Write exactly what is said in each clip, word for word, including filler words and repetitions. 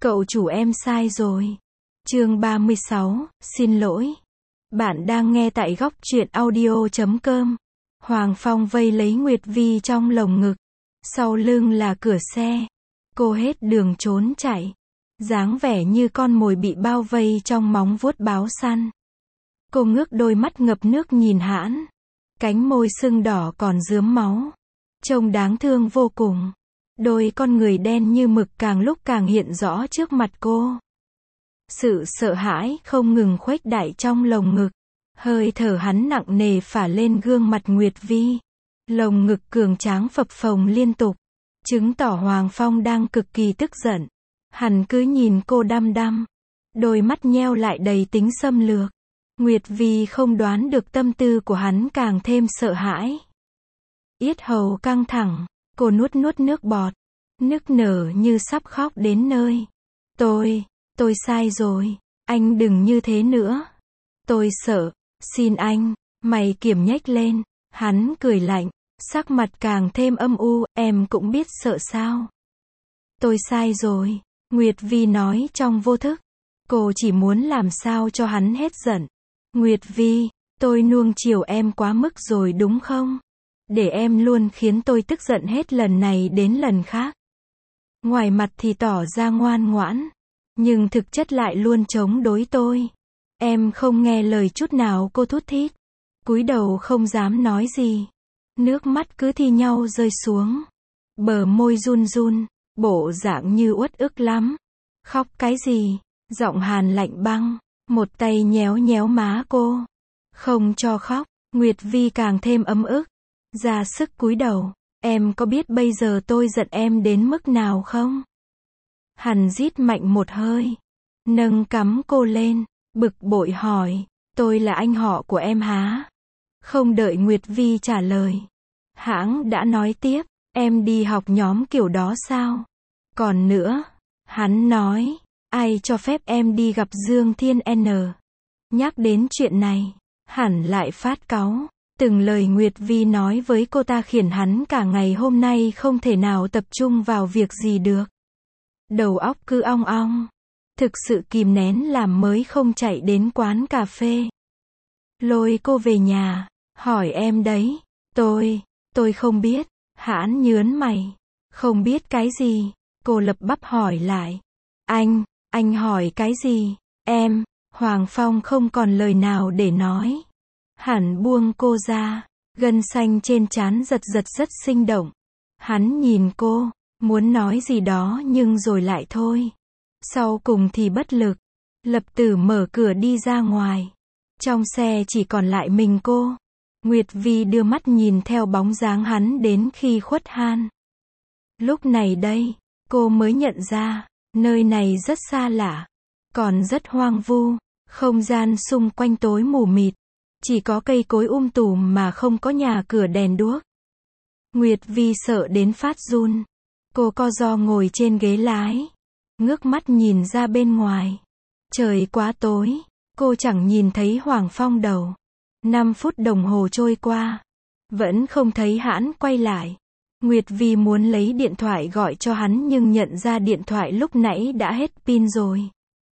Cậu chủ em sai rồi. Chương ba mươi sáu, xin lỗi. Bạn đang nghe tại góc truyện audio chấm com. Hoàng Phong vây lấy Nguyệt Vi trong lồng ngực. Sau lưng là cửa xe. Cô hết đường trốn chạy. Dáng vẻ như con mồi bị bao vây trong móng vuốt báo săn. Cô ngước đôi mắt ngập nước nhìn Hãn. Cánh môi sưng đỏ còn rướm máu. Trông đáng thương vô cùng. Đôi con người đen như mực càng lúc càng hiện rõ trước mặt cô. Sự sợ hãi không ngừng khuếch đại trong lồng ngực. Hơi thở hắn nặng nề phả lên gương mặt Nguyệt Vi. Lồng ngực cường tráng phập phồng liên tục. Chứng tỏ Hoàng Phong đang cực kỳ tức giận. Hắn cứ nhìn cô đăm đăm. Đôi mắt nheo lại đầy tính xâm lược. Nguyệt Vi không đoán được tâm tư của hắn càng thêm sợ hãi. Yết hầu căng thẳng. Cô nuốt nuốt nước bọt. Nức nở như sắp khóc đến nơi. Tôi, tôi sai rồi. Anh đừng như thế nữa. Tôi sợ. Xin anh. Mày kiềm nhếch lên. Hắn cười lạnh. Sắc mặt càng thêm âm u. Em cũng biết sợ sao. Tôi sai rồi. Nguyệt Vi nói trong vô thức. Cô chỉ muốn làm sao cho hắn hết giận. Nguyệt Vi, tôi nuông chiều em quá mức rồi đúng không? Để em luôn khiến tôi tức giận hết lần này đến lần khác. Ngoài mặt thì tỏ ra ngoan ngoãn. Nhưng thực chất lại luôn chống đối tôi. Em không nghe lời chút nào, cô thút thít. Cúi đầu không dám nói gì. Nước mắt cứ thi nhau rơi xuống. Bờ môi run run. Bộ dạng như uất ức lắm. Khóc cái gì? Giọng Hàn lạnh băng. Một tay nhéo nhéo má cô. Không cho khóc. Nguyệt Vi càng thêm ấm ức. Ra sức cúi đầu. Em có biết bây giờ tôi giận em đến mức nào không? Hắn rít mạnh một hơi. Nâng cắm cô lên. Bực bội hỏi. Tôi là anh họ của em hả? Không đợi Nguyệt Vi trả lời. Hãng đã nói tiếp. Em đi học nhóm kiểu đó sao? Còn nữa. Hắn nói. Ai cho phép em đi gặp Dương Thiên N? Nhắc đến chuyện này. Hẳn lại phát cáu. Từng lời Nguyệt Vi nói với cô ta khiến hắn cả ngày hôm nay không thể nào tập trung vào việc gì được. Đầu óc cứ ong ong. Thực sự kìm nén làm mới không chạy đến quán cà phê. Lôi cô về nhà. Hỏi em đấy. Tôi, tôi không biết. Hãn nhớn mày. Không biết cái gì? Cô lập bắp hỏi lại. Anh, anh hỏi cái gì? Em, Hoàng Phong không còn lời nào để nói. Hắn buông cô ra. Gân xanh trên trán giật giật rất sinh động. Hắn nhìn cô. Muốn nói gì đó nhưng rồi lại thôi. Sau cùng thì bất lực. Lập Tử mở cửa đi ra ngoài. Trong xe chỉ còn lại mình cô. Nguyệt Vi đưa mắt nhìn theo bóng dáng hắn đến khi khuất han. Lúc này đây, cô mới nhận ra, nơi này rất xa lạ. Còn rất hoang vu. Không gian xung quanh tối mù mịt. Chỉ có cây cối um tùm mà không có nhà cửa đèn đuốc. Nguyệt Vi sợ đến phát run. Cô co ro ngồi trên ghế lái. Ngước mắt nhìn ra bên ngoài. Trời quá tối. Cô chẳng nhìn thấy Hoàng Phong đầu. Năm phút đồng hồ trôi qua. Vẫn không thấy Hãn quay lại. Nguyệt Vi muốn lấy điện thoại gọi cho hắn nhưng nhận ra điện thoại lúc nãy đã hết pin rồi.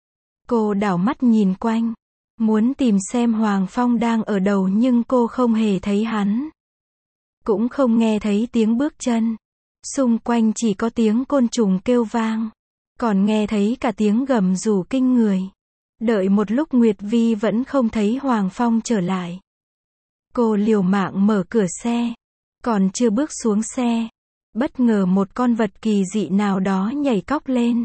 Cô đảo mắt nhìn quanh. Muốn tìm xem Hoàng Phong đang ở đâu nhưng cô không hề thấy hắn. Cũng không nghe thấy tiếng bước chân. Xung quanh chỉ có tiếng côn trùng kêu vang. Còn nghe thấy cả tiếng gầm rú kinh người. Đợi một lúc Nguyệt Vi vẫn không thấy Hoàng Phong trở lại. Cô liều mạng mở cửa xe. Còn chưa bước xuống xe. Bất ngờ một con vật kỳ dị nào đó nhảy cóc lên.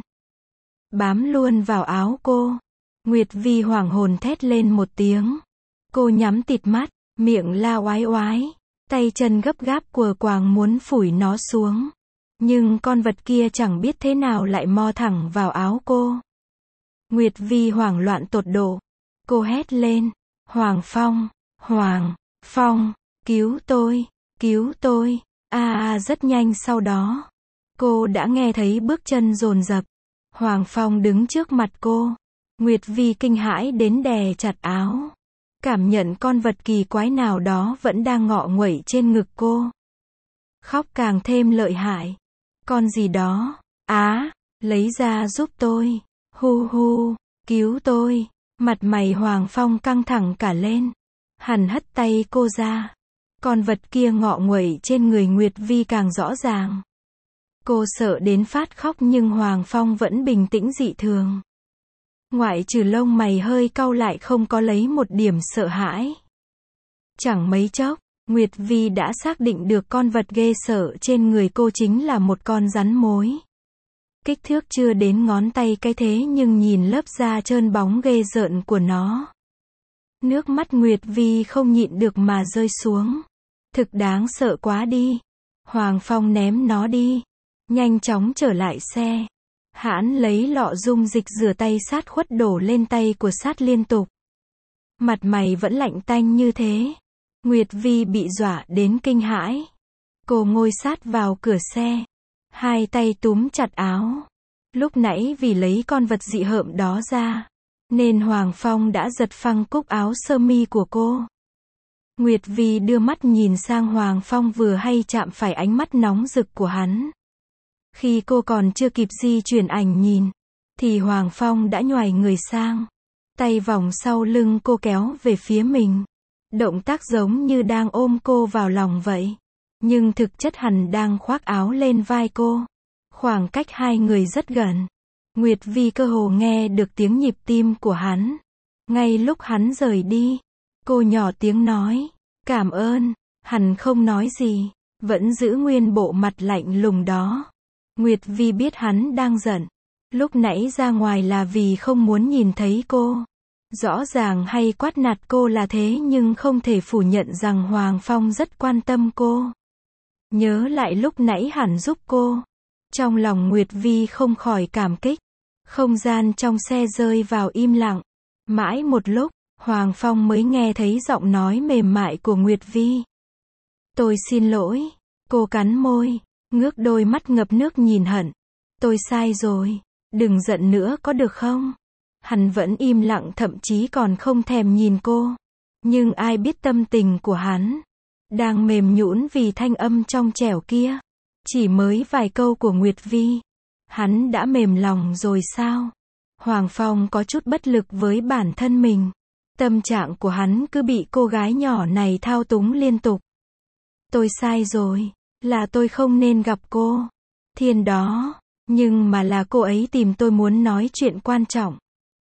Bám luôn vào áo cô. Nguyệt Vi hoảng hồn thét lên một tiếng. Cô nhắm tịt mắt. Miệng la oái oái. Tay chân gấp gáp quờ quàng muốn phủi nó xuống. Nhưng con vật kia chẳng biết thế nào lại mò thẳng vào áo cô. Nguyệt Vi hoảng loạn tột độ. Cô hét lên. Hoàng Phong, Hoàng Phong, cứu tôi, cứu tôi. À à rất nhanh sau đó. Cô đã nghe thấy bước chân dồn dập. Hoàng Phong đứng trước mặt cô. Nguyệt Vi kinh hãi đến đè chặt áo. Cảm nhận con vật kỳ quái nào đó vẫn đang ngọ nguậy trên ngực cô. Khóc càng thêm lợi hại. Con gì đó? Á, Lấy ra giúp tôi. Hu hu, cứu tôi. Mặt mày Hoàng Phong căng thẳng cả lên. Hắn hất tay cô ra. Con vật kia ngọ nguậy trên người Nguyệt Vi càng rõ ràng. Cô sợ đến phát khóc nhưng Hoàng Phong vẫn bình tĩnh dị thường. Ngoại trừ lông mày hơi cau lại không có lấy một điểm sợ hãi. Chẳng mấy chốc, Nguyệt Vi đã xác định được con vật ghê sợ trên người cô chính là một con rắn mối. Kích thước chưa đến ngón tay cái thế nhưng nhìn lớp da trơn bóng ghê rợn của nó. Nước mắt Nguyệt Vi không nhịn được mà rơi xuống. Thực đáng sợ quá đi. Hoàng Phong ném nó đi. Nhanh chóng trở lại xe. Hắn lấy lọ dung dịch rửa tay sát khuất đổ lên tay của sát liên tục. Mặt mày vẫn lạnh tanh như thế. Nguyệt Vi bị dọa đến kinh hãi. Cô ngồi sát vào cửa xe. Hai tay túm chặt áo. Lúc nãy vì lấy con vật dị hợm đó ra, nên Hoàng Phong đã giật phăng cúc áo sơ mi của cô. Nguyệt Vi đưa mắt nhìn sang Hoàng Phong vừa hay chạm phải ánh mắt nóng rực của hắn. Khi cô còn chưa kịp di chuyển ảnh nhìn, thì Hoàng Phong đã nhoài người sang. Tay vòng sau lưng cô kéo về phía mình. Động tác giống như đang ôm cô vào lòng vậy. Nhưng thực chất hắn đang khoác áo lên vai cô. Khoảng cách hai người rất gần. Nguyệt Vi cơ hồ nghe được tiếng nhịp tim của hắn. Ngay lúc hắn rời đi, cô nhỏ tiếng nói, cảm ơn. Hắn không nói gì, vẫn giữ nguyên bộ mặt lạnh lùng đó. Nguyệt Vi biết hắn đang giận. Lúc nãy ra ngoài là vì không muốn nhìn thấy cô. Rõ ràng hay quát nạt cô là thế nhưng không thể phủ nhận rằng Hoàng Phong rất quan tâm cô. Nhớ lại lúc nãy hắn giúp cô. Trong lòng Nguyệt Vi không khỏi cảm kích. Không gian trong xe rơi vào im lặng. Mãi một lúc, Hoàng Phong mới nghe thấy giọng nói mềm mại của Nguyệt Vi. Tôi xin lỗi. Cô cắn môi, ngước đôi mắt ngập nước nhìn hận. Tôi sai rồi. Đừng giận nữa có được không? Hắn vẫn im lặng thậm chí còn không thèm nhìn cô. Nhưng ai biết tâm tình của hắn. Đang mềm nhũn vì thanh âm trong trẻo kia. Chỉ mới vài câu của Nguyệt Vi. Hắn đã mềm lòng rồi sao? Hoàng Phong có chút bất lực với bản thân mình. Tâm trạng của hắn cứ bị cô gái nhỏ này thao túng liên tục. Tôi sai rồi. Là tôi không nên gặp cô. Thiên đó. Nhưng mà là cô ấy tìm tôi muốn nói chuyện quan trọng.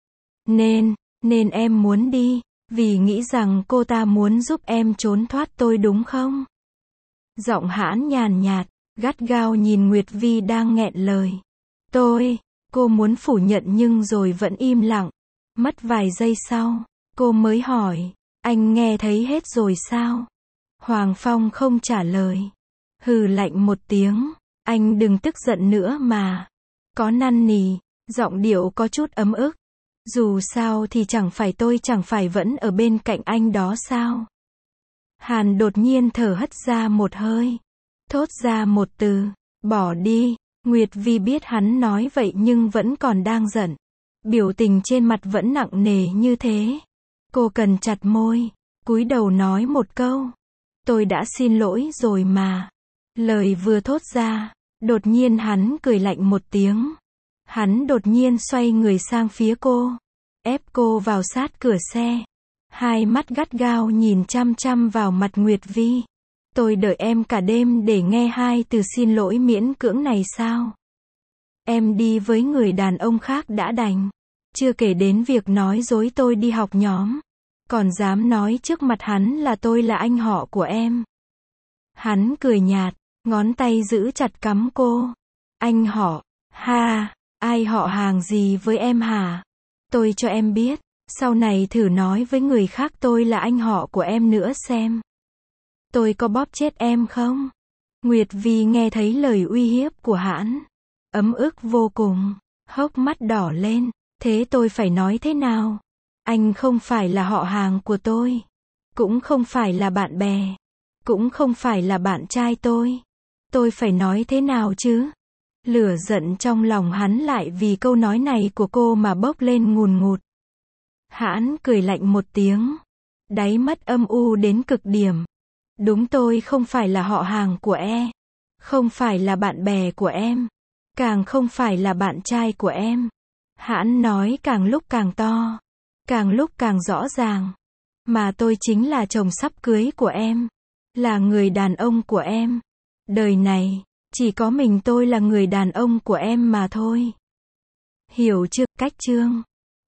Nên, nên em muốn đi. Vì nghĩ rằng cô ta muốn giúp em trốn thoát tôi đúng không? Giọng hãn nhàn nhạt, gắt gao nhìn Nguyệt Vi đang nghẹn lời. Tôi, cô muốn phủ nhận nhưng rồi vẫn im lặng. Mất vài giây sau, cô mới hỏi, anh nghe thấy hết rồi sao? Hoàng Phong không trả lời. Hừ lạnh một tiếng, anh đừng tức giận nữa mà. Có năn nỉ, giọng điệu có chút ấm ức. Dù sao thì chẳng phải tôi chẳng phải vẫn ở bên cạnh anh đó sao? Hàn đột nhiên thở hắt ra một hơi. Thốt ra một từ, bỏ đi. Nguyệt Vi biết hắn nói vậy nhưng vẫn còn đang giận. Biểu tình trên mặt vẫn nặng nề như thế. Cô cần chặt môi, cúi đầu nói một câu. Tôi đã xin lỗi rồi mà. Lời vừa thốt ra, đột nhiên hắn cười lạnh một tiếng. Hắn đột nhiên xoay người sang phía cô, ép cô vào sát cửa xe. Hai mắt gắt gao nhìn chăm chăm vào mặt Nguyệt Vi. Tôi đợi em cả đêm để nghe hai từ xin lỗi miễn cưỡng này sao? Em đi với người đàn ông khác đã đành. Chưa kể đến việc nói dối tôi đi học nhóm. Còn dám nói trước mặt hắn là tôi là anh họ của em. Hắn cười nhạt, ngón tay giữ chặt cằm cô. Anh họ, ha, ai họ hàng gì với em hả? Tôi cho em biết, sau này thử nói với người khác tôi là anh họ của em nữa xem. Tôi có bóp chết em không? Nguyệt Vi nghe thấy lời uy hiếp của hắn. Ấm ức vô cùng, hốc mắt đỏ lên. Thế tôi phải nói thế nào? Anh không phải là họ hàng của tôi. Cũng không phải là bạn bè. Cũng không phải là bạn trai tôi. Tôi phải nói thế nào chứ? Lửa giận trong lòng hắn lại vì câu nói này của cô mà bốc lên ngùn ngụt. Hắn cười lạnh một tiếng. Đáy mắt âm u đến cực điểm. Đúng tôi không phải là họ hàng của e. Không phải là bạn bè của em. càng không phải là bạn trai của em. Hãn nói càng lúc càng to, càng lúc càng rõ ràng. Mà tôi chính là chồng sắp cưới của em, là người đàn ông của em. Đời này, chỉ có mình tôi là người đàn ông của em mà thôi. Hiểu chưa? Cách chương